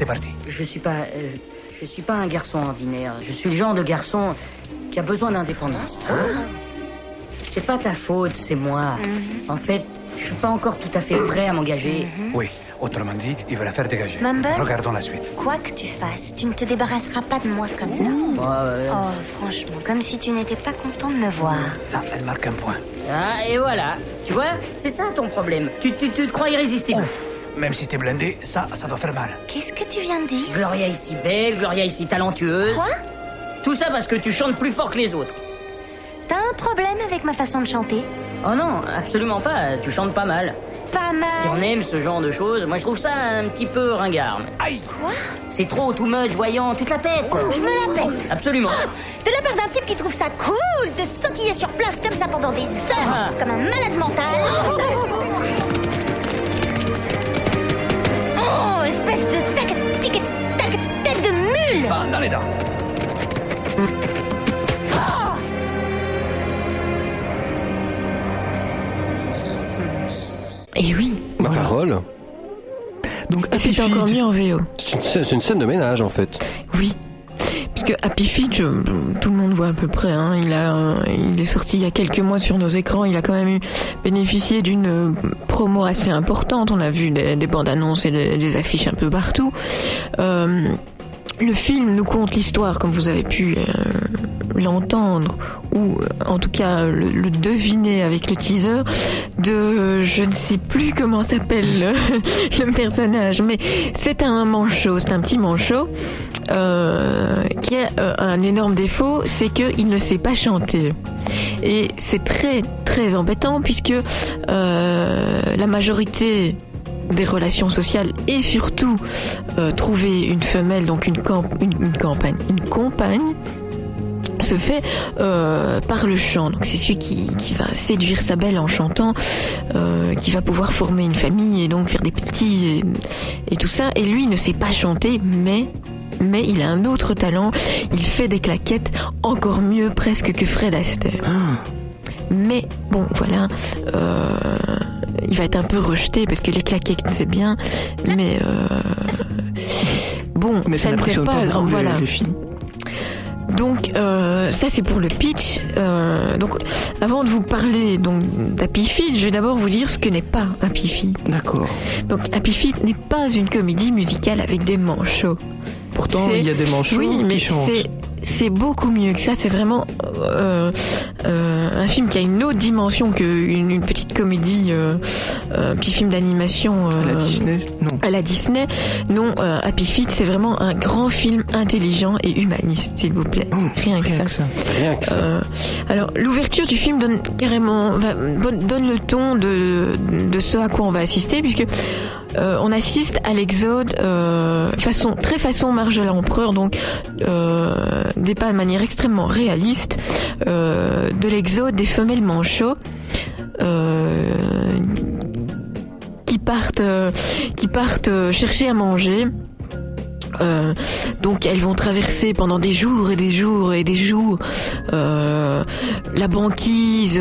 c'est parti. Je suis pas un garçon ordinaire. Je suis le genre de garçon qui a besoin d'indépendance. C'est pas ta faute, c'est moi. En fait, je suis pas encore tout à fait prêt à m'engager. Oui, autrement dit, il va la faire dégager. Mumble? Regardons la suite. Quoi que tu fasses, tu ne te débarrasseras pas de moi comme ça. Oh, franchement, comme si tu n'étais pas content de me voir. Là, elle marque un point. Ah, et voilà. Tu vois, c'est ça ton problème. Tu te crois irrésistible. Ouf, même si t'es blindé, ça doit faire mal. Qu'est-ce que tu viens de dire? Gloria est si belle, Gloria est si talentueuse. Quoi? Tout ça parce que tu chantes plus fort que les autres. T'as un problème avec ma façon de chanter? Oh non, absolument pas. Tu chantes pas mal. Pas mal. Si on aime ce genre de choses, moi je trouve ça un petit peu ringard. Aïe! Quoi? C'est trop, too much, voyant, tu te la pètes. Je me la pète. Absolument. De la part d'un type qui trouve ça cool de sautiller sur place comme ça pendant des heures, comme un malade mental. Oh, espèce de tête de mule. Bah, dans les dents. Et oui. Ma parole. Donc, c'est encore mieux en VO. C'est une scène de ménage en fait. Oui. Puisque Happy Feet, tout le monde voit à peu près. Hein, il est sorti il y a quelques mois sur nos écrans. Il a quand même bénéficié d'une promo assez importante. On a vu des bandes annonces et des affiches un peu partout. Le film nous conte l'histoire, comme vous avez pu l'entendre, ou en tout cas le deviner avec le teaser, de je ne sais plus comment s'appelle le personnage, mais c'est un manchot, c'est un petit manchot qui a un énorme défaut, c'est qu'il ne sait pas chanter. Et c'est très très embêtant puisque la majorité des relations sociales et surtout trouver une femelle, donc une compagne se fait par le chant. Donc c'est celui qui va séduire sa belle en chantant, qui va pouvoir former une famille et donc faire des petits et tout ça. Et lui, il ne sait pas chanter, mais il a un autre talent. Il fait des claquettes encore mieux presque que Fred Astaire. Mais bon, voilà, il va être un peu rejeté parce que les claquettes c'est bien, mais bon, mais ça ne fait pas grand. Voilà. Les filles. Donc ça c'est pour le pitch. Donc avant de vous parler donc d'Happy Feet, je vais d'abord vous dire ce que n'est pas Happy Feet. D'accord. Donc Happy Feet n'est pas une comédie musicale avec des manchots. Pourtant il y a des manchots qui chantent. C'est beaucoup mieux que ça. C'est vraiment un film qui a une autre dimension qu'une petite comédie, petit film d'animation. À la Disney, non. À la Disney, non. Happy Feet, c'est vraiment un grand film intelligent et humaniste, s'il vous plaît. Rien que ça. Rien que ça. Alors, l'ouverture du film donne le ton de ce à quoi on va assister, puisque on assiste à l'exode façon Marge l'Empereur, donc dépeint de manière extrêmement réaliste de l'exode des femelles manchots qui partent chercher à manger. Donc elles vont traverser pendant des jours et des jours et des jours la banquise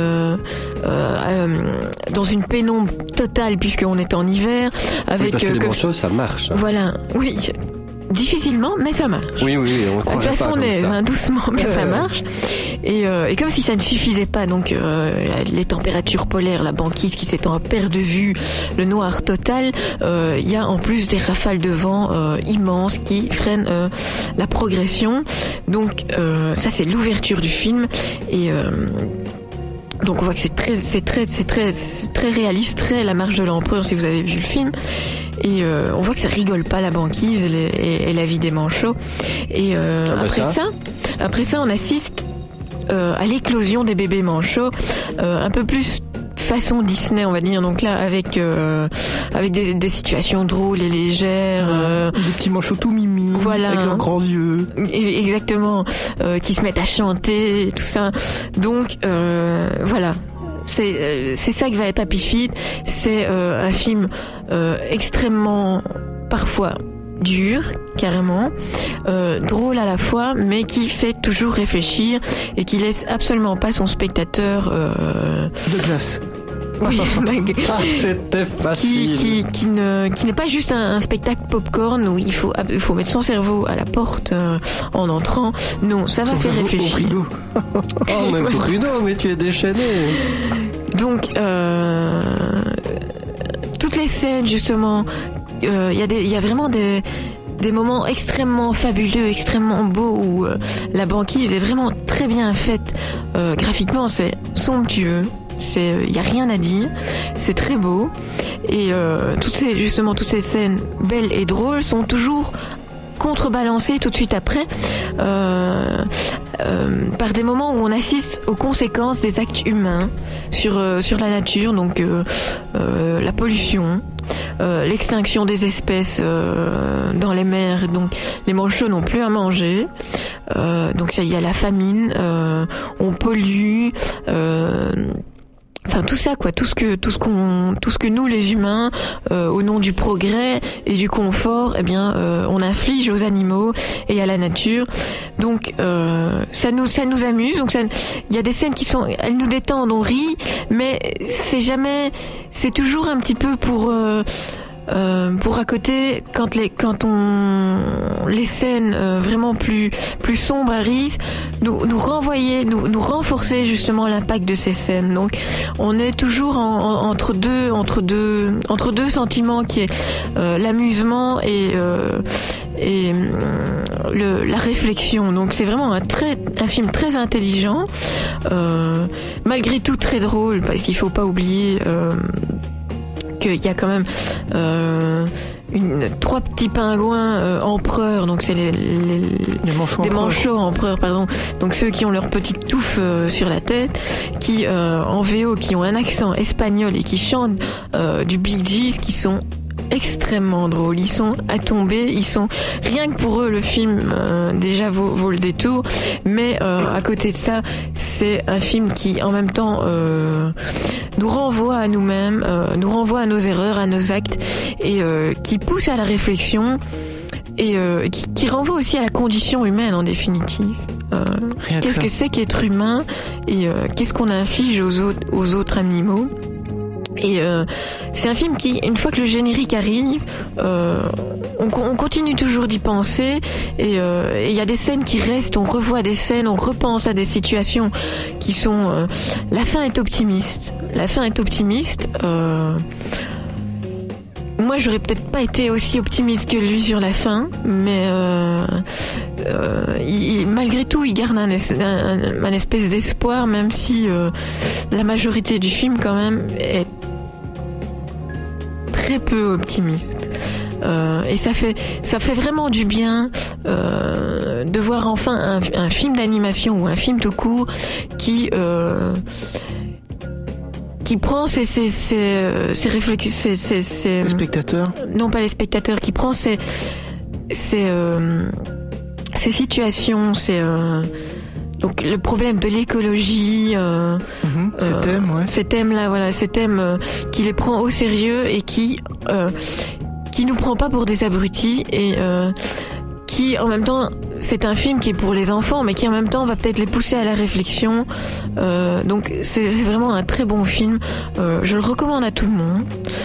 dans une pénombre totale puisqu'on est en hiver avec parce que les manchots ça marche. Voilà, oui. Difficilement, mais ça marche. Oui, on croit de façon doucement, mais ça marche. Et comme si ça ne suffisait pas, donc les températures polaires, la banquise qui s'étend à perte de vue, le noir total, il y a en plus des rafales de vent immenses qui freinent la progression. Donc ça c'est l'ouverture du film et donc on voit que c'est très réaliste, très la Marche de l'Empereur si vous avez vu le film. Et on voit que ça rigole pas la banquise et la vie des manchots. Et après ça, on assiste à l'éclosion des bébés manchots, un peu plus façon Disney, on va dire. Donc là, avec des situations drôles et légères, des petits manchots tout mimi, voilà, avec leurs grands yeux. Exactement, qui se mettent à chanter, et tout ça. Donc voilà. C'est ça que va être Happy Feet. C'est un film extrêmement, parfois dur, carrément, drôle à la fois, mais qui fait toujours réfléchir et qui laisse absolument pas son spectateur de glace. Oui, c'était facile. Qui n'est pas juste un spectacle popcorn où il faut mettre son cerveau à la porte en entrant. Non, ça va faire réfléchir. Oh, même Bruno, mais tu es déchaîné. Donc, toutes les scènes, justement, il y a vraiment des moments extrêmement fabuleux, extrêmement beaux où la banquise est vraiment très bien faite. Graphiquement, c'est somptueux. Il y a rien à dire. C'est très beau. Et toutes ces scènes belles et drôles sont toujours contrebalancées tout de suite après par des moments où on assiste aux conséquences des actes humains sur la nature, donc la pollution, l'extinction des espèces dans les mers, donc les manchots n'ont plus à manger, donc il y a la famine, on pollue, enfin tout ça quoi, tout ce que nous les humains au nom du progrès et du confort, eh bien on inflige aux animaux et à la nature. Donc ça nous amuse. Donc il y a des scènes elles nous détendent, on rit, mais c'est toujours un petit peu pour à côté quand les scènes vraiment plus sombres arrivent, nous renforcer justement l'impact de ces scènes. Donc on est toujours entre deux sentiments qui est l'amusement et la réflexion. Donc c'est vraiment un film très intelligent, malgré tout très drôle, parce qu'il faut pas oublier qu'il y a quand même trois petits pingouins empereurs, donc c'est les manchots empereurs, pardon. Donc ceux qui ont leur petite touffe sur la tête, qui en VO, qui ont un accent espagnol et qui chantent du Bee Gees, qui sont extrêmement drôles. Ils sont à tomber, rien que pour eux le film déjà vaut le détour, mais à côté de ça, c'est un film qui en même temps nous renvoie à nous-mêmes, nous renvoie à nos erreurs, à nos actes, et qui pousse à la réflexion, et qui renvoie aussi à la condition humaine en définitive. Qu'est-ce que c'est qu'être humain, et qu'est-ce qu'on inflige aux autres animaux. Et c'est un film qui, une fois que le générique arrive, on continue toujours d'y penser, et il y a des scènes qui restent, on revoit des scènes, on repense à des situations qui sont... la fin est optimiste. Moi, j'aurais peut-être pas été aussi optimiste que lui sur la fin, mais malgré tout, il garde un espèce d'espoir, même si la majorité du film, quand même, est très peu optimiste. Et ça fait vraiment du bien de voir enfin un film d'animation ou un film tout court qui prend ses réflexions, les spectateurs. Non, pas les spectateurs, qui prend ces situations, donc le problème de l'écologie, ces thèmes-là, voilà, ces thèmes qui les prend au sérieux et qui nous prend pas pour des abrutis, et qui en même temps, c'est un film qui est pour les enfants, mais qui en même temps va peut-être les pousser à la réflexion. Donc c'est vraiment un très bon film. Je le recommande à tout le monde.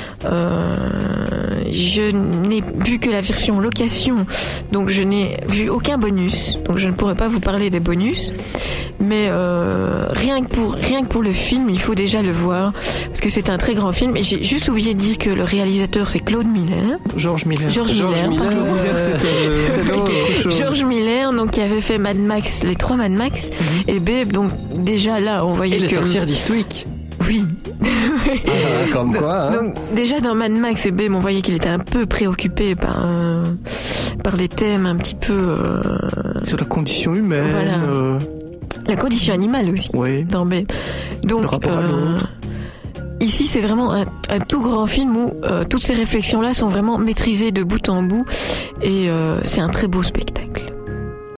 Je n'ai vu que la version location, donc je n'ai vu aucun bonus, donc je ne pourrais pas vous parler des bonus. Mais rien que pour le film, il faut déjà le voir, parce que c'est un très grand film. Et j'ai juste oublié de dire que le réalisateur, c'est Claude Miller. George Miller. George Miller, donc qui avait fait Mad Max, les 3 Mad Max, et Babe. Donc déjà là, on voyait les sorcières d'Eastwick. Oui. Comme quoi. Hein. Donc déjà dans Mad Max et Babe, on voyait qu'il était un peu préoccupé par les thèmes un petit peu sur la condition humaine. Voilà. La condition animale aussi. Oui. Dans Babe. Donc le rapport à l'autre. Ici, c'est vraiment un tout grand film où toutes ces réflexions-là sont vraiment maîtrisées de bout en bout, et c'est un très beau spectacle.